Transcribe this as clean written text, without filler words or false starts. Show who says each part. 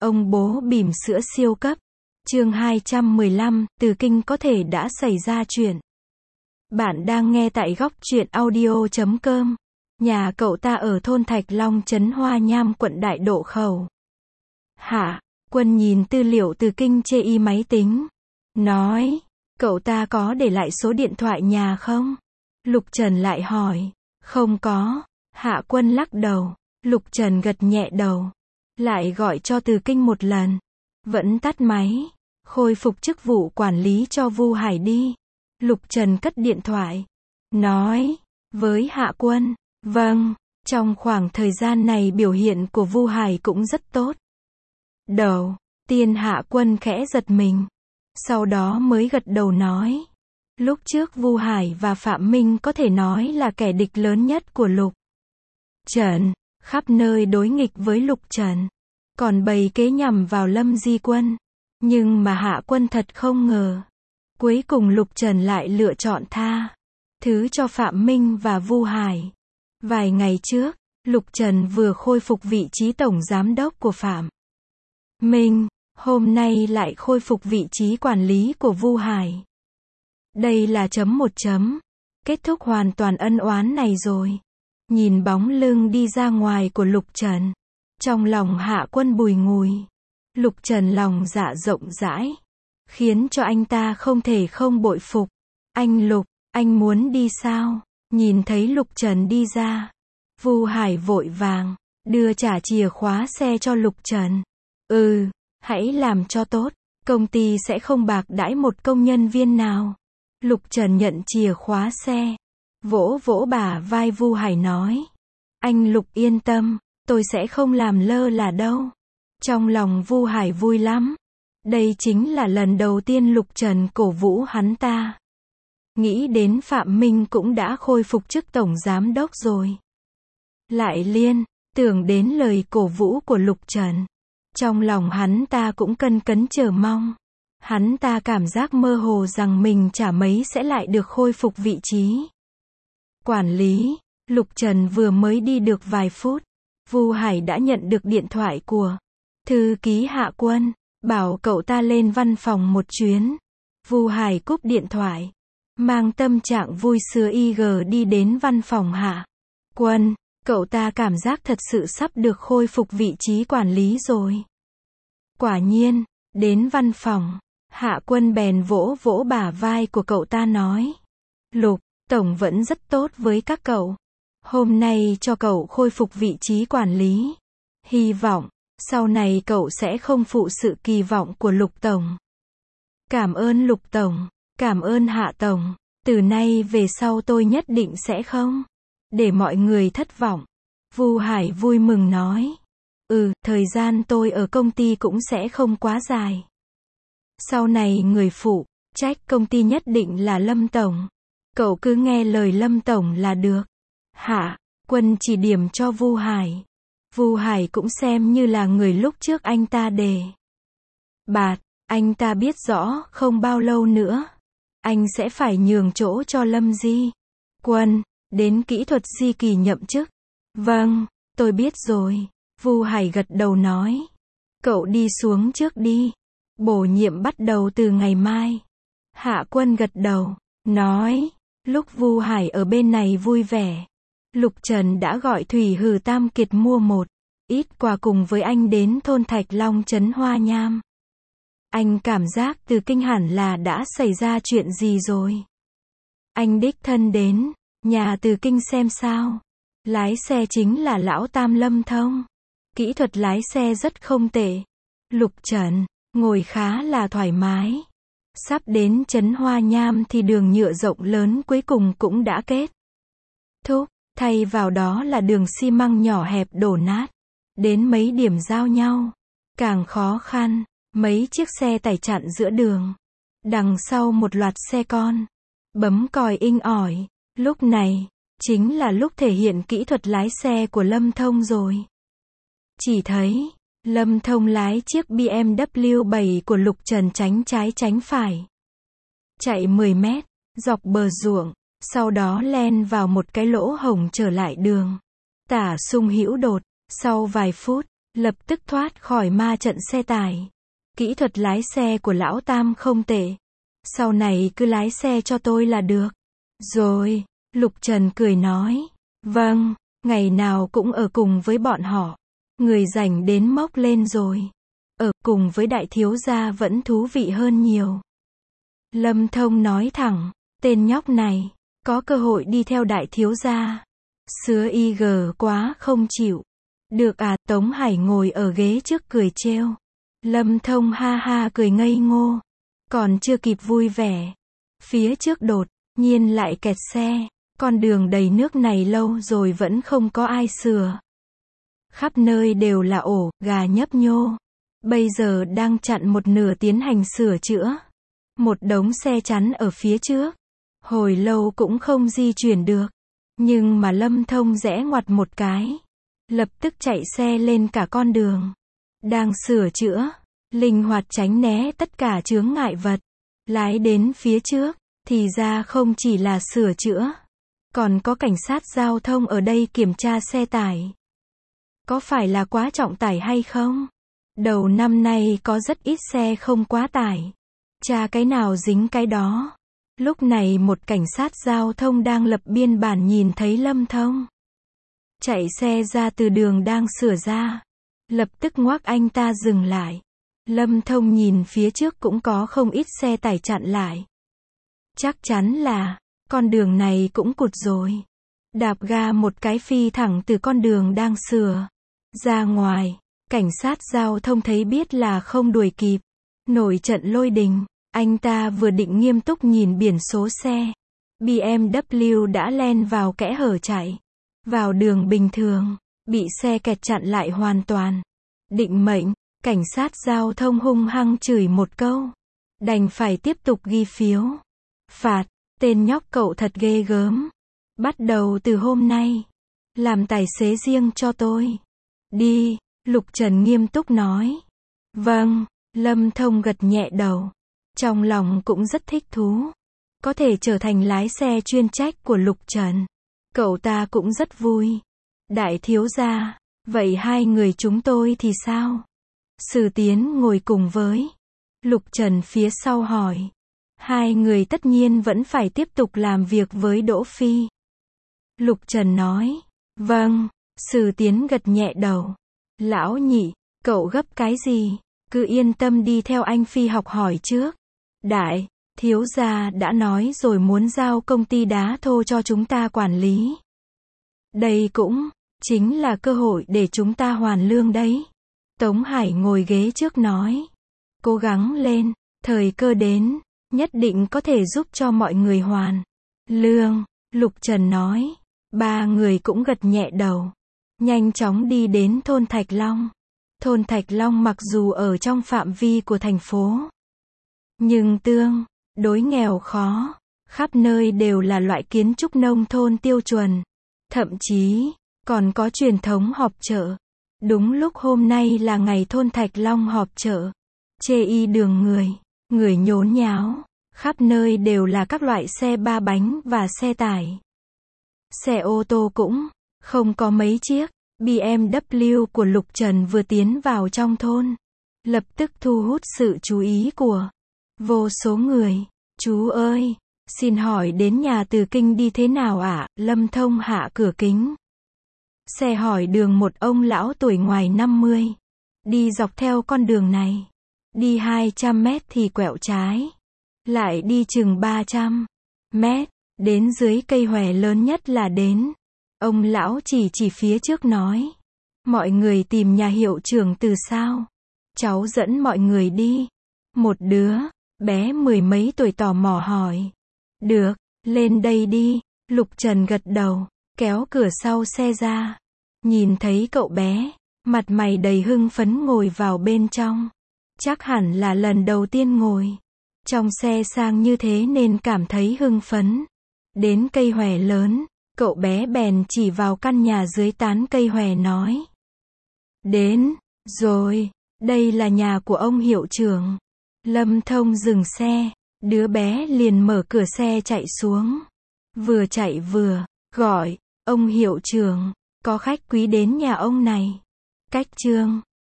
Speaker 1: Ông bố bỉm sữa siêu cấp. Chương 215, từ kinh có thể đã xảy ra chuyện. Bạn đang nghe tại góc truyện audio.com. Nhà cậu ta ở thôn Thạch Long, trấn Hoa Nham, quận Đại Độ Khẩu. Hạ Quân nhìn tư liệu từ kinh trên máy tính. Nói, cậu ta có để lại số điện thoại nhà không? Lục Trần lại hỏi. Không có. Hạ Quân lắc đầu. Lục Trần gật nhẹ đầu. Lại gọi cho từ kinh một lần. Vẫn tắt máy. Khôi phục chức vụ quản lý cho Vu Hải đi. Lục Trần cất điện thoại. Nói với Hạ Quân. Vâng. Trong khoảng thời gian này biểu hiện của Vu Hải cũng rất tốt. Đầu tiên Hạ Quân khẽ giật mình. Sau đó mới gật đầu nói. Lúc trước Vu Hải và Phạm Minh có thể nói là kẻ địch lớn nhất của Lục Trần. Khắp nơi đối nghịch với Lục Trần. Còn bày kế nhằm vào Lâm Di Quân. Nhưng mà Hạ Quân thật không ngờ. Cuối cùng Lục Trần lại lựa chọn tha thứ cho Phạm Minh và Vu Hải. Vài ngày trước, Lục Trần vừa khôi phục vị trí tổng giám đốc của Phạm Minh. Hôm nay lại khôi phục vị trí quản lý của Vu Hải. Đây là chấm một chấm. Kết thúc hoàn toàn ân oán này rồi. Nhìn bóng lưng đi ra ngoài của Lục Trần. Trong lòng Hạ Quân bùi ngùi. Lục Trần lòng dạ rộng rãi. Khiến cho anh ta không thể không bội phục. Anh Lục, anh muốn đi sao? Nhìn thấy Lục Trần đi ra. Vu Hải vội vàng. Đưa trả chìa khóa xe cho Lục Trần. Hãy làm cho tốt. Công ty sẽ không bạc đãi một công nhân viên nào. Lục Trần nhận chìa khóa xe. Vỗ vỗ bả vai Vu Hải nói. Anh Lục yên tâm. Tôi sẽ không làm lơ là đâu. Trong lòng Vu Hải vui lắm. Đây chính là lần đầu tiên Lục Trần cổ vũ hắn ta. Nghĩ đến Phạm Minh cũng đã khôi phục chức tổng giám đốc rồi. Lại liên tưởng đến lời cổ vũ của Lục Trần. Trong lòng hắn ta cũng cân cấn chờ mong. Hắn ta cảm giác mơ hồ rằng mình chả mấy sẽ lại được khôi phục vị trí quản lý. Lục Trần vừa mới đi được vài phút. Vu Hải đã nhận được điện thoại của thư ký Hạ Quân. Bảo cậu ta lên văn phòng một chuyến. Vu Hải cúp điện thoại. Mang tâm trạng vui sướng đi đến văn phòng Hạ Quân. Cậu ta cảm giác thật sự sắp được khôi phục vị trí quản lý rồi. Quả nhiên, đến văn phòng, Hạ Quân bèn vỗ vỗ bả vai của cậu ta nói. Lục, tổng vẫn rất tốt với các cậu. Hôm nay cho cậu khôi phục vị trí quản lý. Hy vọng, sau này cậu sẽ không phụ sự kỳ vọng của Lục tổng. Cảm ơn Lục tổng, cảm ơn Hạ tổng. Từ nay về sau tôi nhất định sẽ không để mọi người thất vọng. Vu Hải vui mừng nói. Thời gian tôi ở công ty cũng sẽ không quá dài. Sau này người phụ trách công ty nhất định là Lâm tổng. Cậu cứ nghe lời Lâm tổng là được. Hạ Quân chỉ điểm cho Vu Hải. Vu Hải cũng xem như là người lúc trước anh ta đề bạt. Anh ta biết rõ không bao lâu nữa anh sẽ phải nhường chỗ cho Lâm Di Quân. Đến kỹ thuật Di Kỳ nhậm chức. Vâng, tôi biết rồi. Vu Hải gật đầu nói. Cậu đi xuống trước đi. Bổ nhiệm bắt đầu từ ngày mai. Hạ Quân gật đầu. Nói. Lúc Vu Hải ở bên này vui vẻ. Lục Trần đã gọi Thủy Hử Tam Kiệt mua một ít quà cùng với anh đến thôn Thạch Long, trấn Hoa Nham. Anh cảm giác từ kinh hẳn là đã xảy ra chuyện gì rồi. Anh đích thân đến nhà từ kinh xem sao. Lái xe chính là lão Tam Lâm Thông. Kỹ thuật lái xe rất không tệ. Lục Trần ngồi khá là thoải mái. Sắp đến trấn Hoa Nham thì đường nhựa rộng lớn cuối cùng cũng đã kết thúc. Thay vào đó là đường xi măng nhỏ hẹp đổ nát. Đến mấy điểm giao nhau càng khó khăn. Mấy chiếc xe tải chặn giữa đường. Đằng sau một loạt xe con bấm còi inh ỏi. Lúc này chính là lúc thể hiện kỹ thuật lái xe của Lâm Thông rồi. Chỉ thấy Lâm Thông lái chiếc BMW 7 của Lục Trần tránh trái tránh phải. Chạy 10 mét, dọc bờ ruộng, sau đó len vào một cái lỗ hổng trở lại đường. Tả sung hữu đột, sau vài phút, lập tức thoát khỏi ma trận xe tải. Kỹ thuật lái xe của lão Tam không tệ. Sau này cứ lái xe cho tôi là được. Rồi, Lục Trần cười nói. Vâng, ngày nào cũng ở cùng với bọn họ. Người rảnh đến mốc lên rồi. Ở cùng với đại thiếu gia vẫn thú vị hơn nhiều. Lâm Thông nói thẳng, tên nhóc này, có cơ hội đi theo đại thiếu gia. Sứa IG quá không chịu. Được à, Tống Hải ngồi ở ghế trước cười trêu. Lâm Thông ha ha cười ngây ngô. Còn chưa kịp vui vẻ. Phía trước đột nhiên lại kẹt xe. Con đường đầy nước này lâu rồi vẫn không có ai sửa. Khắp nơi đều là ổ, gà nhấp nhô. Bây giờ đang chặn một nửa tiến hành sửa chữa. Một đống xe chắn ở phía trước. Hồi lâu cũng không di chuyển được. Nhưng mà Lâm Thông rẽ ngoặt một cái. Lập tức chạy xe lên cả con đường. Đang sửa chữa. Linh hoạt tránh né tất cả chướng ngại vật. Lái đến phía trước. Thì ra không chỉ là sửa chữa. Còn có cảnh sát giao thông ở đây kiểm tra xe tải. Có phải là quá trọng tải hay không? Đầu năm nay có rất ít xe không quá tải. Tra cái nào dính cái đó. Lúc này một cảnh sát giao thông đang lập biên bản nhìn thấy Lâm Thông. Chạy xe ra từ đường đang sửa ra. Lập tức ngoắc anh ta dừng lại. Lâm Thông nhìn phía trước cũng có không ít xe tải chặn lại. Chắc chắn là, con đường này cũng cụt rồi. Đạp ga một cái phi thẳng từ con đường đang sửa ra ngoài. Cảnh sát giao thông thấy biết là không đuổi kịp. Nổi trận lôi đình. Anh ta vừa định nghiêm túc nhìn biển số xe. BMW đã len vào kẽ hở chạy. Vào đường bình thường. Bị xe kẹt chặn lại hoàn toàn. Định mệnh. Cảnh sát giao thông hung hăng chửi một câu. Đành phải tiếp tục ghi phiếu. Phạt. Tên nhóc cậu thật ghê gớm. Bắt đầu từ hôm nay. Làm tài xế riêng cho tôi. Đi. Lục Trần nghiêm túc nói. Vâng. Lâm Thông gật nhẹ đầu. Trong lòng cũng rất thích thú. Có thể trở thành lái xe chuyên trách của Lục Trần. Cậu ta cũng rất vui. Đại thiếu gia. Vậy hai người chúng tôi thì sao? Sử Tiến ngồi cùng với Lục Trần phía sau hỏi. Hai người tất nhiên vẫn phải tiếp tục làm việc với Đỗ Phi. Lục Trần nói. Vâng. Sử Tiến gật nhẹ đầu. Lão nhị, cậu gấp cái gì? Cứ yên tâm đi theo anh Phi học hỏi trước. Đại thiếu gia đã nói rồi muốn giao công ty đá thô cho chúng ta quản lý. Đây cũng chính là cơ hội để chúng ta hoàn lương đấy. Tống Hải ngồi ghế trước nói. Cố gắng lên, thời cơ đến, nhất định có thể giúp cho mọi người hoàn lương. Lục Trần nói. Ba người cũng gật nhẹ đầu. Nhanh chóng đi đến thôn Thạch Long. Thôn Thạch Long mặc dù ở trong phạm vi của thành phố. Nhưng tương đối nghèo khó. Khắp nơi đều là loại kiến trúc nông thôn tiêu chuẩn. Thậm chí, còn có truyền thống họp chợ. Đúng lúc hôm nay là ngày thôn Thạch Long họp chợ. Chê y đường người nhốn nháo. Khắp nơi đều là các loại xe ba bánh và xe tải. Xe ô tô cũng không có mấy chiếc. BMW của Lục Trần vừa tiến vào trong thôn. Lập tức thu hút sự chú ý của vô số người. Chú ơi, xin hỏi đến nhà Từ Kinh đi thế nào ạ? Lâm Thông hạ cửa kính. Xe hỏi đường một ông lão tuổi ngoài 50. Đi dọc theo con đường này. Đi 200 mét thì quẹo trái. Lại đi chừng 300 mét. Đến dưới cây hòe lớn nhất là đến. Ông lão chỉ phía trước nói. Mọi người tìm nhà hiệu trưởng Từ sao? Cháu dẫn mọi người đi. Một đứa bé mười mấy tuổi tò mò hỏi. Được, lên đây đi. Lục Trần gật đầu, kéo cửa sau xe ra. Nhìn thấy cậu bé, mặt mày đầy hưng phấn ngồi vào bên trong. Chắc hẳn là lần đầu tiên ngồi trong xe sang như thế nên cảm thấy hưng phấn. Đến cây hòe lớn, cậu bé bèn chỉ vào căn nhà dưới tán cây hòe nói. Đến rồi, đây là nhà của ông hiệu trưởng. Lâm Thông dừng xe, đứa bé liền mở cửa xe chạy xuống. Vừa chạy vừa gọi, ông hiệu trưởng, có khách quý đến nhà ông này. Cách chương